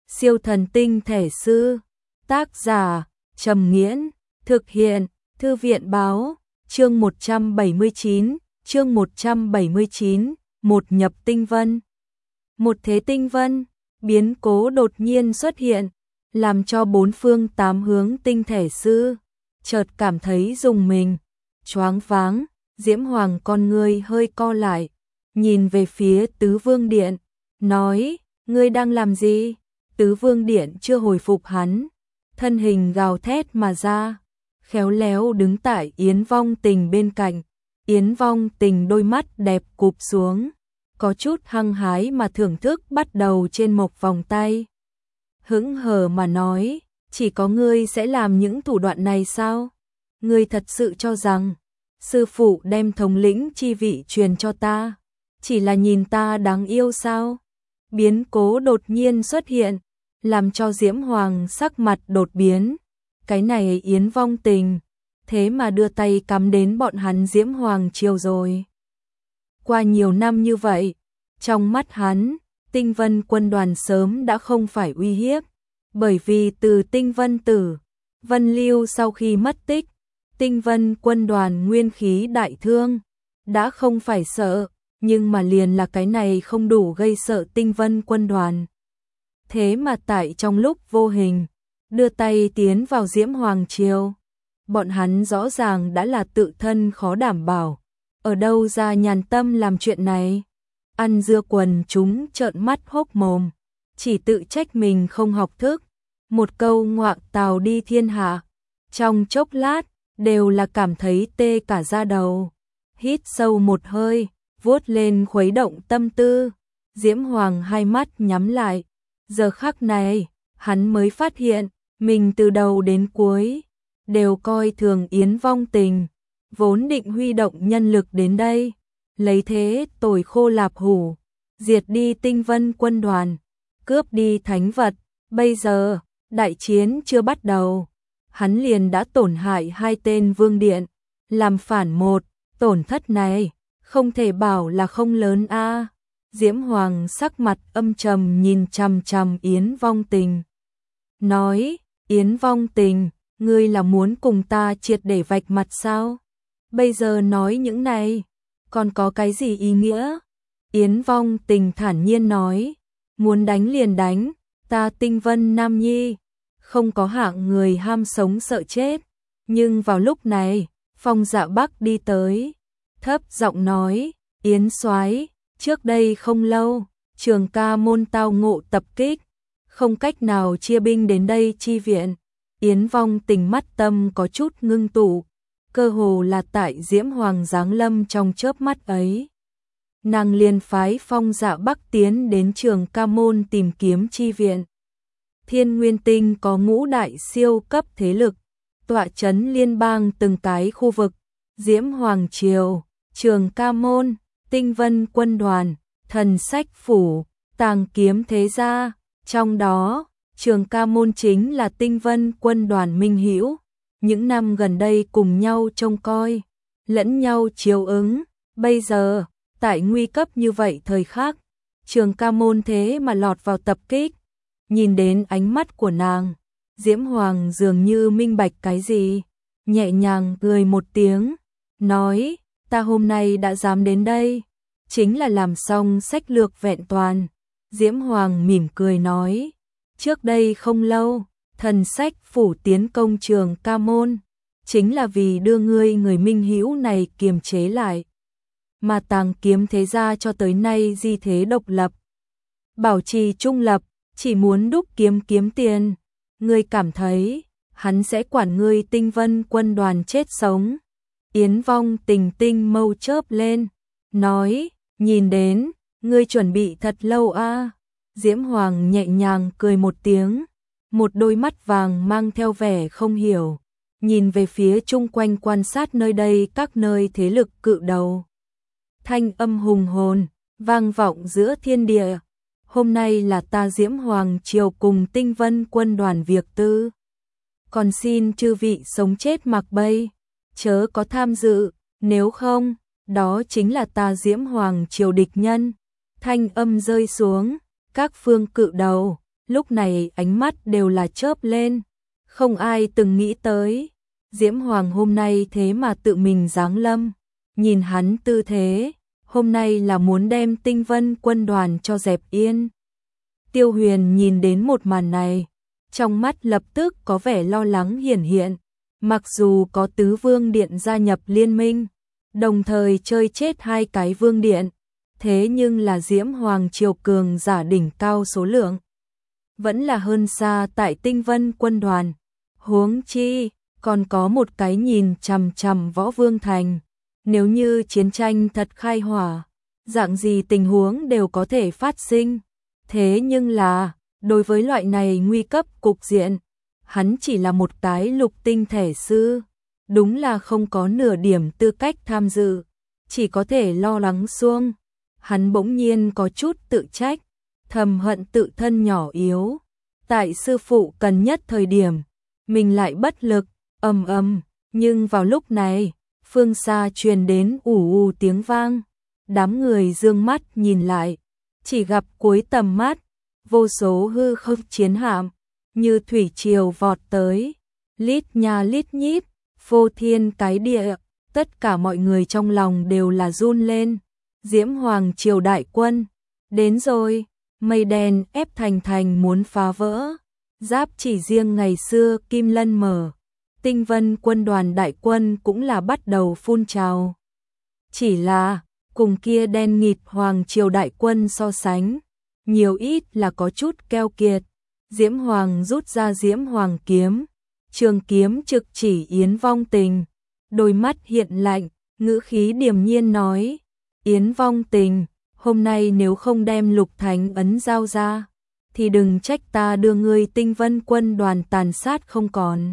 Siêu thần tinh thể sư. Tác giả Trầm Nghiễn. Thực hiện Thư viện báo. Chương 179, một nhập tinh vân. Một thế tinh vân, biến cố đột nhiên xuất hiện, làm cho bốn phương tám hướng tinh thể sư chợt cảm thấy rùng mình, choáng váng. Diễm Hoàng con ngươi hơi co lại, nhìn về phía Tứ Vương Điện, nói: ngươi đang làm gì? Tứ Vương Điện chưa hồi phục hắn, thân hình gào thét mà ra, khéo léo đứng tại Yến Vong Tình bên cạnh. Yến Vong Tình đôi mắt đẹp cụp xuống, có chút hăng hái mà thưởng thức bắt đầu trên một vòng tay. Hững hờ mà nói: chỉ có ngươi sẽ làm những thủ đoạn này sao? Ngươi thật sự cho rằng sư phụ đem thống lĩnh chi vị truyền cho ta chỉ là nhìn ta đáng yêu sao? Biến cố đột nhiên xuất hiện, làm cho Diễm Hoàng sắc mặt đột biến. Cái này Yến Vong Tình, thế mà đưa tay cắm đến bọn hắn Diễm Hoàng triều rồi. Qua nhiều năm như vậy, trong mắt hắn, Tinh Vân quân đoàn sớm đã không phải uy hiếp, bởi vì từ Tinh Vân Tử, Vân Lưu sau khi mất tích, Tinh Vân quân đoàn nguyên khí đại thương, đã không phải sợ, nhưng mà liền là cái này không đủ gây sợ Tinh Vân quân đoàn. Thế mà tại trong lúc vô hình, đưa tay tiến vào Diễm Hoàng triều, bọn hắn rõ ràng đã là tự thân khó đảm bảo, ở đâu ra nhàn tâm làm chuyện này. Ăn dưa quần chúng trợn mắt hốc mồm, chỉ tự trách mình không học thức, một câu ngoạc tào đi thiên hạ, trong chốc lát đều là cảm thấy tê cả da đầu. Hít sâu một hơi, vuốt lên khuấy động tâm tư, Diễm Hoàng hai mắt nhắm lại. Giờ khắc này, hắn mới phát hiện, mình từ đầu đến cuối đều coi thường Yến Vong Tình, vốn định huy động nhân lực đến đây, lấy thế tồi khô lạp hủ, diệt đi Tinh Vân quân đoàn, cướp đi thánh vật. Bây giờ, đại chiến chưa bắt đầu, hắn liền đã tổn hại hai tên vương điện, làm phản một, tổn thất này không thể bảo là không lớn a. Diễm Hoàng sắc mặt âm trầm nhìn chằm chằm Yến Vong Tình, nói: Yến Vong Tình, ngươi là muốn cùng ta triệt để vạch mặt sao? Bây giờ nói những này, còn có cái gì ý nghĩa? Yến Vong Tình thản nhiên nói: muốn đánh liền đánh, ta Tinh Vân Nam Nhi, không có hạng người ham sống sợ chết. Nhưng vào lúc này, Phong Dạ Bắc đi tới, thấp giọng nói: Yến soái, trước đây không lâu, Trường Ca Môn tao ngộ tập kích, không cách nào chia binh đến đây chi viện. Yến Vong Tình mắt tâm có chút ngưng tụ, cơ hồ là tại Diễm Hoàng giáng lâm trong chớp mắt ấy, nàng liền phái Phong Dạ Bắc tiến đến Trường Ca Môn tìm kiếm chi viện. Thiên Nguyên Tinh có ngũ đại siêu cấp thế lực, tọa chấn liên bang từng cái khu vực: Diễm Hoàng triều, Trường Ca Môn, Tinh Vân quân đoàn, Thần Sách phủ, Tàng Kiếm thế gia. Trong đó, Trường Ca Môn chính là Tinh Vân quân đoàn minh hữu, những năm gần đây cùng nhau trông coi, lẫn nhau chiếu ứng. Bây giờ, tại nguy cấp như vậy thời khắc, Trường Ca Môn thế mà lọt vào tập kích. Nhìn đến ánh mắt của nàng, Diễm Hoàng dường như minh bạch cái gì, nhẹ nhàng cười một tiếng, nói: ta hôm nay đã dám đến đây, chính là làm xong sách lược vẹn toàn. Diễm Hoàng mỉm cười nói: trước đây không lâu, Thần Sách phủ tiến công Trường Ca Môn, chính là vì đưa ngươi người minh hữu này kiềm chế lại, mà Tàng Kiếm thế gia cho tới nay di thế độc lập, bảo trì trung lập, chỉ muốn đúc kiếm kiếm tiền. Ngươi cảm thấy hắn sẽ quản ngươi Tinh Vân quân đoàn chết sống? Yến Vong Tình tinh mâu chớp lên, nói: nhìn đến, ngươi chuẩn bị thật lâu a. Diễm Hoàng nhẹ nhàng cười một tiếng, một đôi mắt vàng mang theo vẻ không hiểu, nhìn về phía chung quanh quan sát nơi đây các nơi thế lực cự đầu. Thanh âm hùng hồn, vang vọng giữa thiên địa: hôm nay là ta Diễm Hoàng triều cùng Tinh Vân quân đoàn việc tư, còn xin chư vị sống chết mặc bay, chớ có tham dự, nếu không, đó chính là ta Diễm Hoàng triều địch nhân. Thanh âm rơi xuống, các phương cự đầu lúc này ánh mắt đều là chớp lên, không ai từng nghĩ tới. Diễm Hoàng hôm nay thế mà tự mình giáng lâm, nhìn hắn tư thế, hôm nay là muốn đem Tinh Vân quân đoàn cho dẹp yên. Tiêu Huyền nhìn đến một màn này, trong mắt lập tức có vẻ lo lắng hiển hiện, mặc dù có tứ vương điện gia nhập liên minh, đồng thời chơi chết hai cái vương điện, thế nhưng là Diễm Hoàng triều cường giả đỉnh cao số lượng, vẫn là hơn xa tại Tinh Vân quân đoàn, huống chi còn có một cái nhìn chằm chằm Võ Vương Thành, nếu như chiến tranh thật khai hỏa, dạng gì tình huống đều có thể phát sinh. Thế nhưng là, đối với loại này nguy cấp cục diện, hắn chỉ là một cái lục tinh thể sư, đúng là không có nửa điểm tư cách tham dự, chỉ có thể lo lắng xuông. Hắn bỗng nhiên có chút tự trách, thầm hận tự thân nhỏ yếu, tại sư phụ cần nhất thời điểm, mình lại bất lực, nhưng vào lúc này, phương xa truyền đến ù ù tiếng vang, đám người dương mắt nhìn lại, chỉ gặp cuối tầm mắt, vô số hư không chiến hạm, như thủy triều vọt tới, lít nha lít nhít, phô thiên cái địa, tất cả mọi người trong lòng đều là run lên. Diễm Hoàng triều đại quân, đến rồi, mây đen ép thành muốn phá vỡ, giáp chỉ riêng ngày xưa Kim Lân mở, Tinh Vân quân đoàn đại quân cũng là bắt đầu phun trào. Chỉ là, cùng kia đen nghịt Hoàng triều đại quân so sánh, nhiều ít là có chút keo kiệt. Diễm Hoàng rút ra Diễm Hoàng kiếm, trường kiếm trực chỉ Yến Vong Tình, đôi mắt hiện lạnh, ngữ khí điềm nhiên nói, Yến Vong Tình, hôm nay nếu không đem Lục Thánh ấn giao ra, thì đừng trách ta đưa ngươi Tinh Vân quân đoàn tàn sát không còn.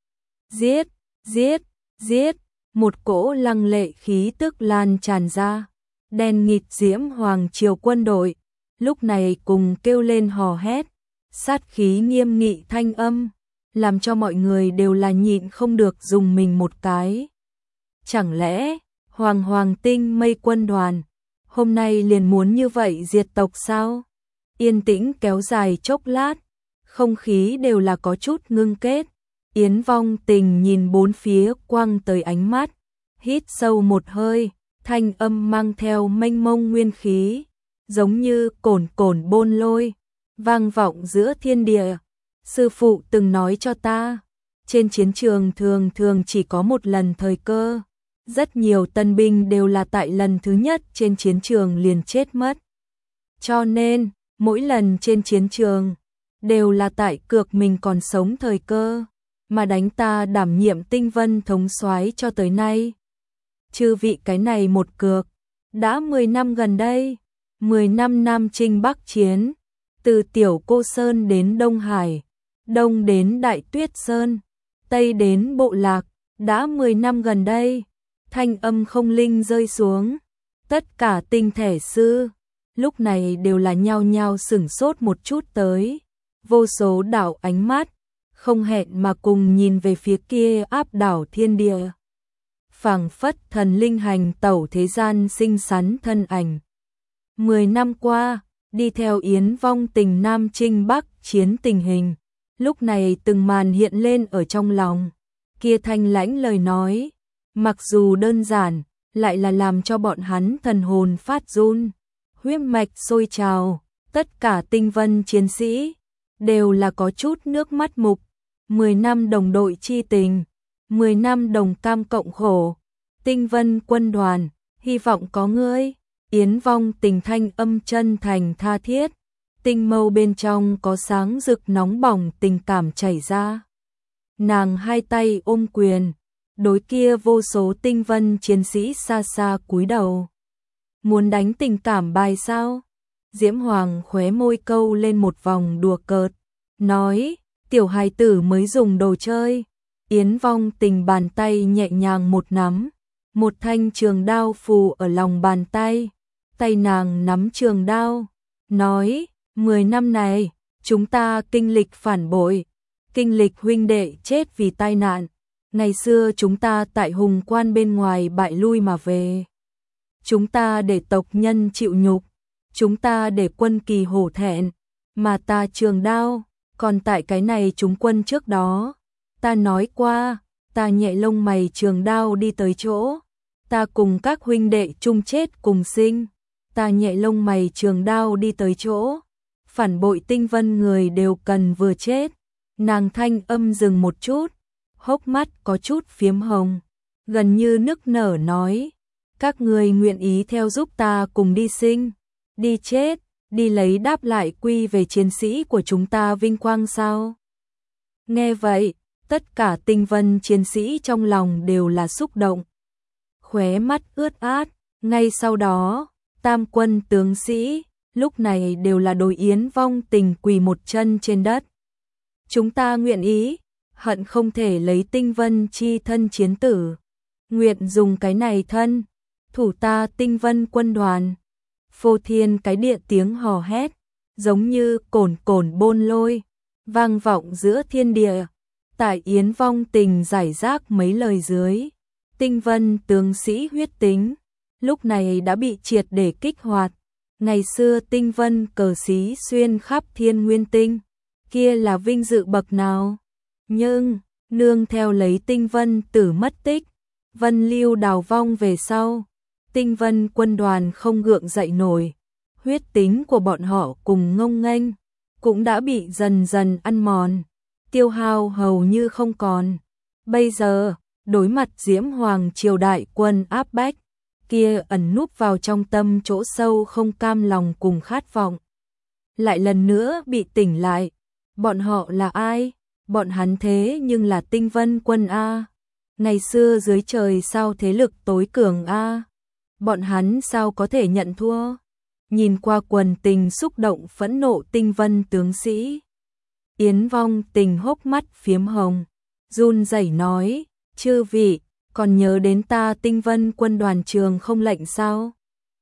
Giết, giết, giết, một cỗ lăng lệ khí tức lan tràn ra, đen nghịt Diễm Hoàng triều quân đội, lúc này cùng kêu lên hò hét, sát khí nghiêm nghị thanh âm, làm cho mọi người đều là nhịn không được dùng mình một cái. Chẳng lẽ, Hoàng Tinh Mây quân đoàn, hôm nay liền muốn như vậy diệt tộc sao? Yên tĩnh kéo dài chốc lát, không khí đều là có chút ngưng kết. Yến Vong Tình nhìn bốn phía quăng tới ánh mắt, hít sâu một hơi, thanh âm mang theo mênh mông nguyên khí, giống như cồn cồn bôn lôi, vang vọng giữa thiên địa. Sư phụ từng nói cho ta, trên chiến trường thường thường chỉ có một lần thời cơ, rất nhiều tân binh đều là tại lần thứ nhất trên chiến trường liền chết mất. Cho nên, mỗi lần trên chiến trường, đều là tại cược mình còn sống thời cơ, mà đánh ta đảm nhiệm Tinh Vân thống soái cho tới nay. Chư vị cái này một cược, đã 10 năm gần đây, 10 năm Nam Chinh Bắc Chiến, từ Tiểu Cô Sơn đến Đông Hải, Đông đến Đại Tuyết Sơn, Tây đến Bộ Lạc, đã 10 năm gần đây, thanh âm không linh rơi xuống, tất cả tinh thể sư, lúc này đều là nhao nhao sửng sốt một chút tới, vô số đảo ánh mắt, không hẹn mà cùng nhìn về phía kia áp đảo thiên địa. Phảng phất thần linh hành tẩu thế gian xinh xắn thân ảnh. 10 năm qua, đi theo Yến Vong Tình Nam Chinh Bắc Chiến tình hình, lúc này từng màn hiện lên ở trong lòng. Kia thanh lãnh lời nói, mặc dù đơn giản, lại là làm cho bọn hắn thần hồn phát run, huyết mạch sôi trào, tất cả Tinh Vân chiến sĩ đều là có chút nước mắt mục. 10 năm đồng đội chi tình, 10 năm đồng cam cộng khổ, Tinh Vân quân đoàn, hy vọng có ngươi. Yến Vong Tình thanh âm chân thành tha thiết, tinh mâu bên trong có sáng rực nóng bỏng tình cảm chảy ra. Nàng hai tay ôm quyền, đối kia vô số Tinh Vân chiến sĩ xa xa cúi đầu. Muốn đánh tình cảm bài sao? Diễm Hoàng khóe môi câu lên một vòng đùa cợt, nói, tiểu hài tử mới dùng đồ chơi. Yến Vong Tình bàn tay nhẹ nhàng một nắm, một thanh trường đao phù ở lòng bàn tay. Tay nàng nắm trường đao, nói, 10 năm này, chúng ta kinh lịch phản bội, kinh lịch huynh đệ chết vì tai nạn. Ngày xưa chúng ta tại Hùng Quan bên ngoài bại lui mà về. Chúng ta để tộc nhân chịu nhục, chúng ta để quân kỳ hổ thẹn, mà ta trường đao, còn tại cái này chúng quân trước đó, ta nói qua, ta nhẹ lông mày trường đao đi tới chỗ, ta cùng các huynh đệ chung chết cùng sinh, ta nhẹ lông mày trường đao đi tới chỗ, phản bội Tinh Vân người đều cần vừa chết. Nàng thanh âm dừng một chút, hốc mắt có chút phiếm hồng, gần như nức nở nói, các người nguyện ý theo giúp ta cùng đi sinh, đi chết, đi lấy đáp lại quy về chiến sĩ của chúng ta vinh quang sao? Nghe vậy, tất cả Tinh Vân chiến sĩ trong lòng đều là xúc động, khóe mắt ướt át, ngay sau đó, tam quân tướng sĩ, lúc này đều là đối Yến Vong Tình quỳ một chân trên đất. Chúng ta nguyện ý, hận không thể lấy Tinh Vân chi thân chiến tử, nguyện dùng cái này thân, thủ ta Tinh Vân quân đoàn. Phô thiên cái địa tiếng hò hét, giống như cồn cồn bôn lôi, vang vọng giữa thiên địa. Tại Yến Vong Tình giải rác mấy lời dưới, Tinh Vân tướng sĩ huyết tính, lúc này đã bị triệt để kích hoạt. Ngày xưa Tinh Vân cờ xí xuyên khắp thiên nguyên tinh, kia là vinh dự bậc nào. Nhưng, nương theo lấy Tinh Vân tử mất tích, Vân Lưu đào vong về sau, Tinh Vân quân đoàn không gượng dậy nổi, huyết tính của bọn họ cùng ngông nghênh, cũng đã bị dần dần ăn mòn, tiêu hao hầu như không còn. Bây giờ, đối mặt Diễm Hoàng triều đại quân áp bách, kia ẩn núp vào trong tâm chỗ sâu không cam lòng cùng khát vọng, lại lần nữa bị tỉnh lại. Bọn họ là ai? Bọn hắn thế nhưng là Tinh Vân quân A. Ngày xưa dưới trời sao thế lực tối cường A. Bọn hắn sao có thể nhận thua? Nhìn qua quần tình xúc động phẫn nộ Tinh Vân tướng sĩ, Yến Vong Tình hốc mắt phiếm hồng, run rẩy nói, chư vị, còn nhớ đến ta Tinh Vân quân đoàn trường không lệnh sao?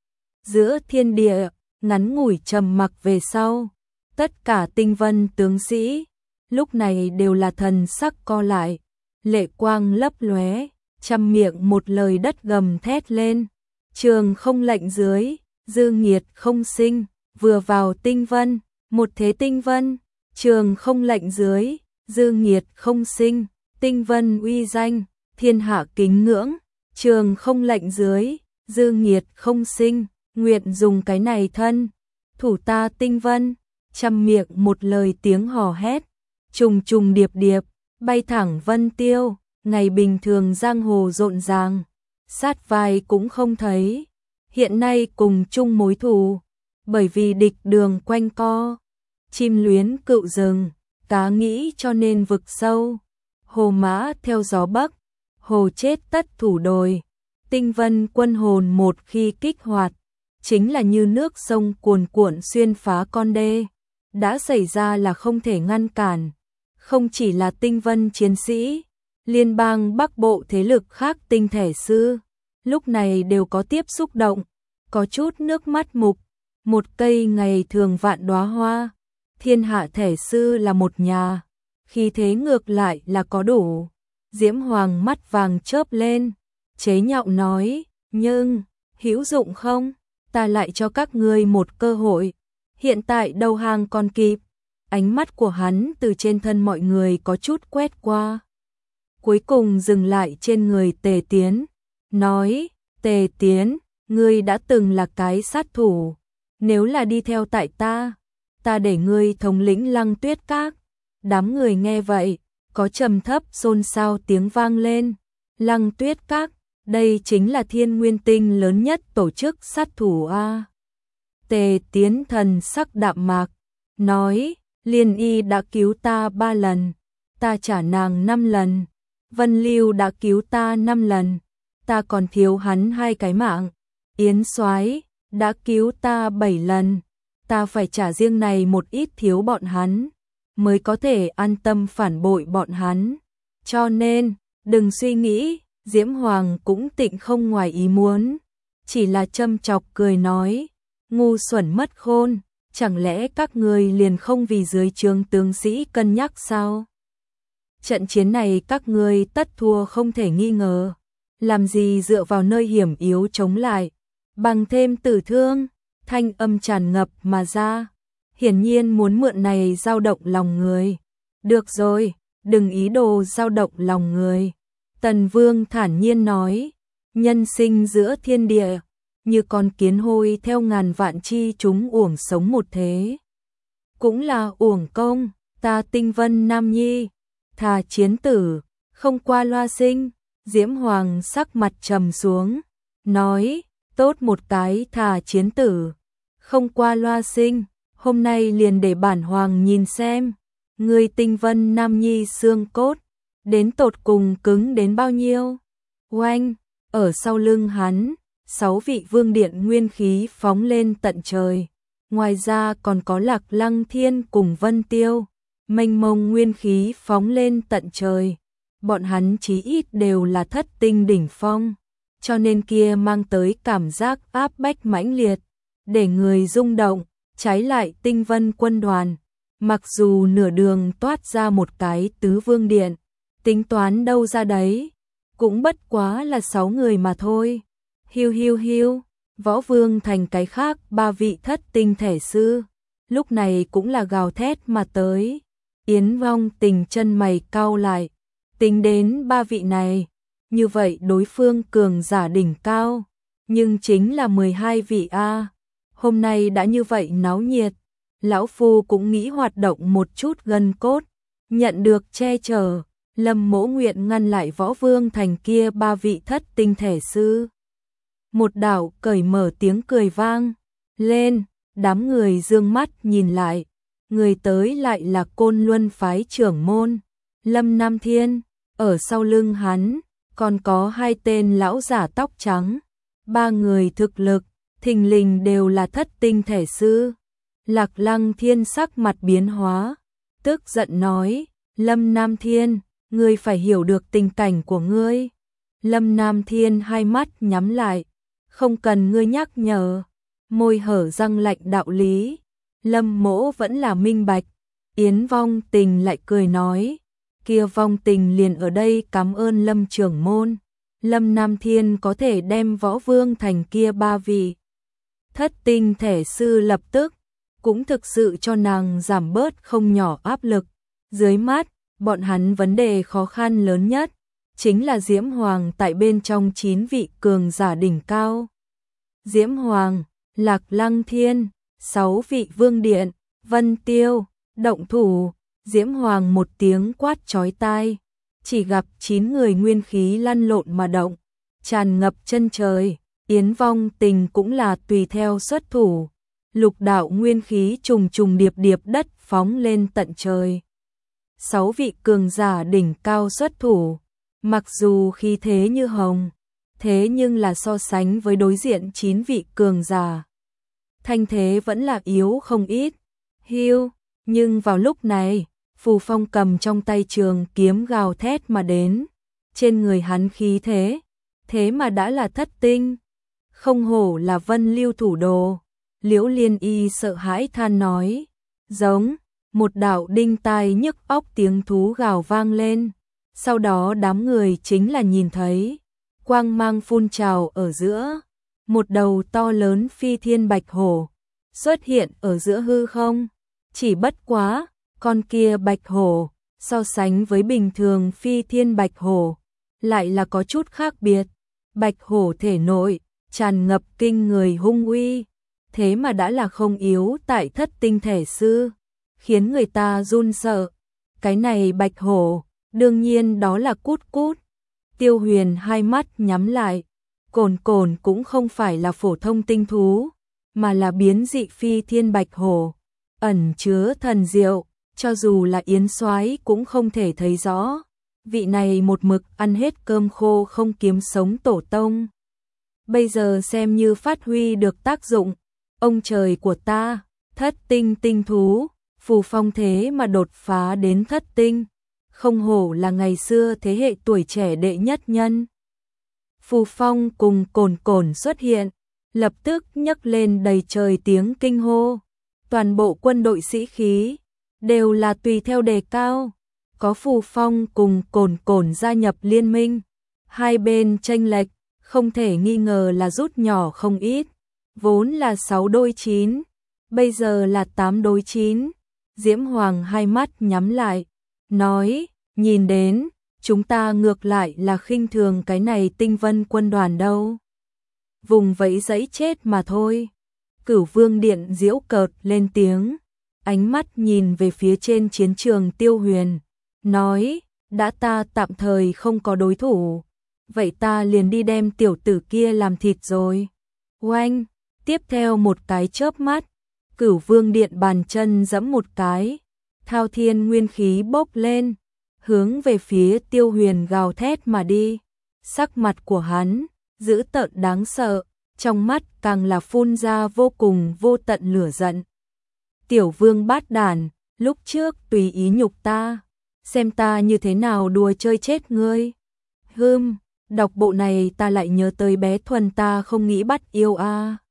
Giữa thiên địa, ngắn ngủi trầm mặc về sau, tất cả Tinh Vân tướng sĩ, lúc này đều là thần sắc co lại, lệ quang lấp lóe, trăm miệng một lời đất gầm thét lên. Trường không lệnh dưới, dư nghiệt không sinh, vừa vào Tinh Vân, một thế Tinh Vân, trường không lệnh dưới, dư nghiệt không sinh, Tinh Vân uy danh, thiên hạ kính ngưỡng, trường không lệnh dưới, dư nghiệt không sinh, nguyện dùng cái này thân, thủ ta Tinh Vân, trăm miệng một lời tiếng hò hét, trùng trùng điệp điệp, bay thẳng vân tiêu, ngày bình thường giang hồ rộn ràng, sát vai cũng không thấy, hiện nay cùng chung mối thù, bởi vì địch đường quanh co, chim luyến cựu rừng, cá nghĩ cho nên vực sâu, hồ mã theo gió bắc, hồ chết tất thủ đồi. Tinh Vân quân hồn một khi kích hoạt, chính là như nước sông cuồn cuộn xuyên phá con đê, đã xảy ra là không thể ngăn cản. Không chỉ là Tinh Vân chiến sĩ, liên bang Bắc Bộ thế lực khác tinh thể sư, lúc này đều có tiếp xúc động, có chút nước mắt mục, một cây ngày thường vạn đóa hoa, thiên hạ thể sư là một nhà, khi thế ngược lại là có đủ. Diễm Hoàng mắt vàng chớp lên, chế nhạo nói, nhưng, hữu dụng không, ta lại cho các ngươi một cơ hội, hiện tại đầu hàng còn kịp. Ánh mắt của hắn từ trên thân mọi người có chút quét qua, cuối cùng dừng lại trên người Tề Tiến, nói, Tề Tiến, ngươi đã từng là cái sát thủ, nếu là đi theo tại ta để ngươi thống lĩnh Lăng Tuyết Các. Đám người nghe vậy, có trầm thấp xôn xao tiếng vang lên, Lăng Tuyết Các, đây chính là Thiên Nguyên Tinh lớn nhất tổ chức sát thủ A. Tề Tiến thần sắc đạm mạc, nói, Liên Y đã cứu ta 3 lần, ta trả nàng 5 lần, Vân Lưu đã cứu ta 5 lần, ta còn thiếu hắn 2 cái mạng, Yến Soái đã cứu ta 7 lần, ta phải trả riêng này một ít thiếu bọn hắn, mới có thể an tâm phản bội bọn hắn. Cho nên, đừng suy nghĩ, Diễm Hoàng cũng tịnh không ngoài ý muốn, chỉ là châm chọc cười nói, ngu xuẩn mất khôn, chẳng lẽ các ngươi liền không vì dưới trướng tướng sĩ cân nhắc sao? Trận chiến này các ngươi tất thua không thể nghi ngờ, làm gì dựa vào nơi hiểm yếu chống lại, bằng thêm tử thương, thanh âm tràn ngập mà ra. hiển nhiên muốn mượn này dao động lòng người. Được rồi, đừng ý đồ dao động lòng người. Tần Vương thản nhiên nói, nhân sinh giữa thiên địa, như con kiến hôi theo ngàn vạn chi chúng uổng sống một thế. Cũng là uổng công, ta Tinh Vân Nam Nhi, thà chiến tử, không qua loa sinh. Diễm Hoàng sắc mặt trầm xuống, nói, tốt một cái thà chiến tử, không qua loa sinh, hôm nay liền để bản Hoàng nhìn xem, người Tinh Vân Nam Nhi xương cốt, đến tột cùng cứng đến bao nhiêu. Oanh, ở sau lưng hắn, 6 vị vương điện nguyên khí phóng lên tận trời, ngoài ra còn có Lạc Lăng Thiên cùng Vân Tiêu, mênh mông nguyên khí phóng lên tận trời. Bọn hắn chí ít đều là thất tinh đỉnh phong, cho nên kia mang tới cảm giác áp bách mãnh liệt, để người rung động. Trái lại Tinh Vân quân đoàn, mặc dù nửa đường toát ra một cái tứ vương điện, tính toán đâu ra đấy, cũng bất quá là 6 người mà thôi. Hiu hiu hiu, Võ Vương thành cái khác 3 vị thất tinh thể sư, lúc này cũng là gào thét mà tới. Yến Vong Tình chân mày cau lại, tính đến 3 vị này, như vậy đối phương cường giả đỉnh cao, nhưng chính là 12 vị a. Hôm nay đã như vậy náo nhiệt, lão phu cũng nghĩ hoạt động một chút gân cốt, nhận được che chở, Lâm Mỗ nguyện ngăn lại Võ Vương thành kia 3 vị thất tinh thể sư. Một đạo cởi mở tiếng cười vang lên, đám người dương mắt nhìn lại, người tới lại là Côn Luân phái trưởng môn Lâm Nam Thiên, ở sau lưng hắn còn có 2 tên lão giả tóc trắng, 3 người thực lực thình lình đều là thất tinh thể sư. Lạc Lăng Thiên sắc mặt biến hóa, tức giận nói, Lâm Nam Thiên, ngươi phải hiểu được tình cảnh của ngươi. Lâm Nam Thiên hai mắt nhắm lại, không cần ngươi nhắc nhở, môi hở răng lạnh đạo lý. Lâm Mỗ vẫn là minh bạch. Yến Vong Tình lại cười nói, kia Vong Tình liền ở đây cảm ơn Lâm trưởng môn. Lâm Nam Thiên có thể đem Võ Vương thành kia 3 vị thất tinh thể sư lập tức, cũng thực sự cho nàng giảm bớt không nhỏ áp lực. Dưới mắt, bọn hắn vấn đề khó khăn lớn nhất chính là Diễm Hoàng tại bên trong 9 vị cường giả đỉnh cao. Diễm Hoàng, Lạc Lăng Thiên, 6 vị vương điện, Vân Tiêu, động thủ. Diễm Hoàng một tiếng quát chói tai, chỉ gặp 9 người nguyên khí lăn lộn mà động, tràn ngập chân trời. Yến Vong Tình cũng là tùy theo xuất thủ, lục đạo nguyên khí trùng trùng điệp điệp đất phóng lên tận trời. 6 vị cường giả đỉnh cao xuất thủ, mặc dù khí thế như hồng, thế nhưng là so sánh với đối diện 9 vị cường giả, thanh thế vẫn là yếu không ít. Hiu, nhưng vào lúc này, Phù Phong cầm trong tay trường kiếm gào thét mà đến, trên người hắn khí thế mà đã là thất tinh, không hổ là Vân Lưu thủ đồ. Liễu Liên Y sợ hãi than nói, giống, một đạo đinh tai nhức óc tiếng thú gào vang lên, sau đó đám người chính là nhìn thấy, quang mang phun trào ở giữa, một đầu to lớn phi thiên bạch hổ xuất hiện ở giữa hư không, chỉ bất quá, con kia bạch hổ, so sánh với bình thường phi thiên bạch hổ, lại là có chút khác biệt. Bạch hổ thể nội tràn ngập kinh người hung uy, thế mà đã là không yếu tại thất tinh thể sư, khiến người ta run sợ. Cái này bạch hổ, đương nhiên đó là Cút Cút. Tiêu Huyền hai mắt nhắm lại, Cồn Cồn cũng không phải là phổ thông tinh thú, mà là biến dị phi thiên bạch hổ, ẩn chứa thần diệu, cho dù là Yến Soái cũng không thể thấy rõ. Vị này một mực ăn hết cơm khô không kiếm sống tổ tông, bây giờ xem như phát huy được tác dụng. Ông trời của ta, thất tinh tinh thú, Phù Phong thế mà đột phá đến thất tinh, không hổ là ngày xưa thế hệ tuổi trẻ đệ nhất nhân. Phù Phong cùng Cồn Cồn xuất hiện, lập tức nhấc lên đầy trời tiếng kinh hô. Toàn bộ quân đội sĩ khí đều là tùy theo đề cao, có Phù Phong cùng Cồn Cồn gia nhập liên minh, hai bên chênh lệch không thể nghi ngờ là rút nhỏ không ít, vốn là 6 đôi 9, bây giờ là 8 đối 9. Diễm Hoàng hai mắt nhắm lại, nói, nhìn đến, chúng ta ngược lại là khinh thường cái này Tinh Vân quân đoàn đâu. Vùng vẫy dẫy chết mà thôi. Cửu Vương Điện giễu cợt lên tiếng, ánh mắt nhìn về phía trên chiến trường Tiêu Huyền, nói, đã ta tạm thời không có đối thủ, vậy ta liền đi đem tiểu tử kia làm thịt rồi. Oanh, tiếp theo một cái chớp mắt, Cửu Vương Điện bàn chân giẫm một cái, thao thiên nguyên khí bốc lên, hướng về phía Tiêu Huyền gào thét mà đi. Sắc mặt của hắn dữ tợn đáng sợ, trong mắt càng là phun ra vô cùng vô tận lửa giận. Tiểu Vương bát đản, lúc trước tùy ý nhục ta, xem ta như thế nào đùa chơi chết ngươi. Đọc bộ này ta lại nhớ tới bé Thuần ta không nghĩ bắt yêu a.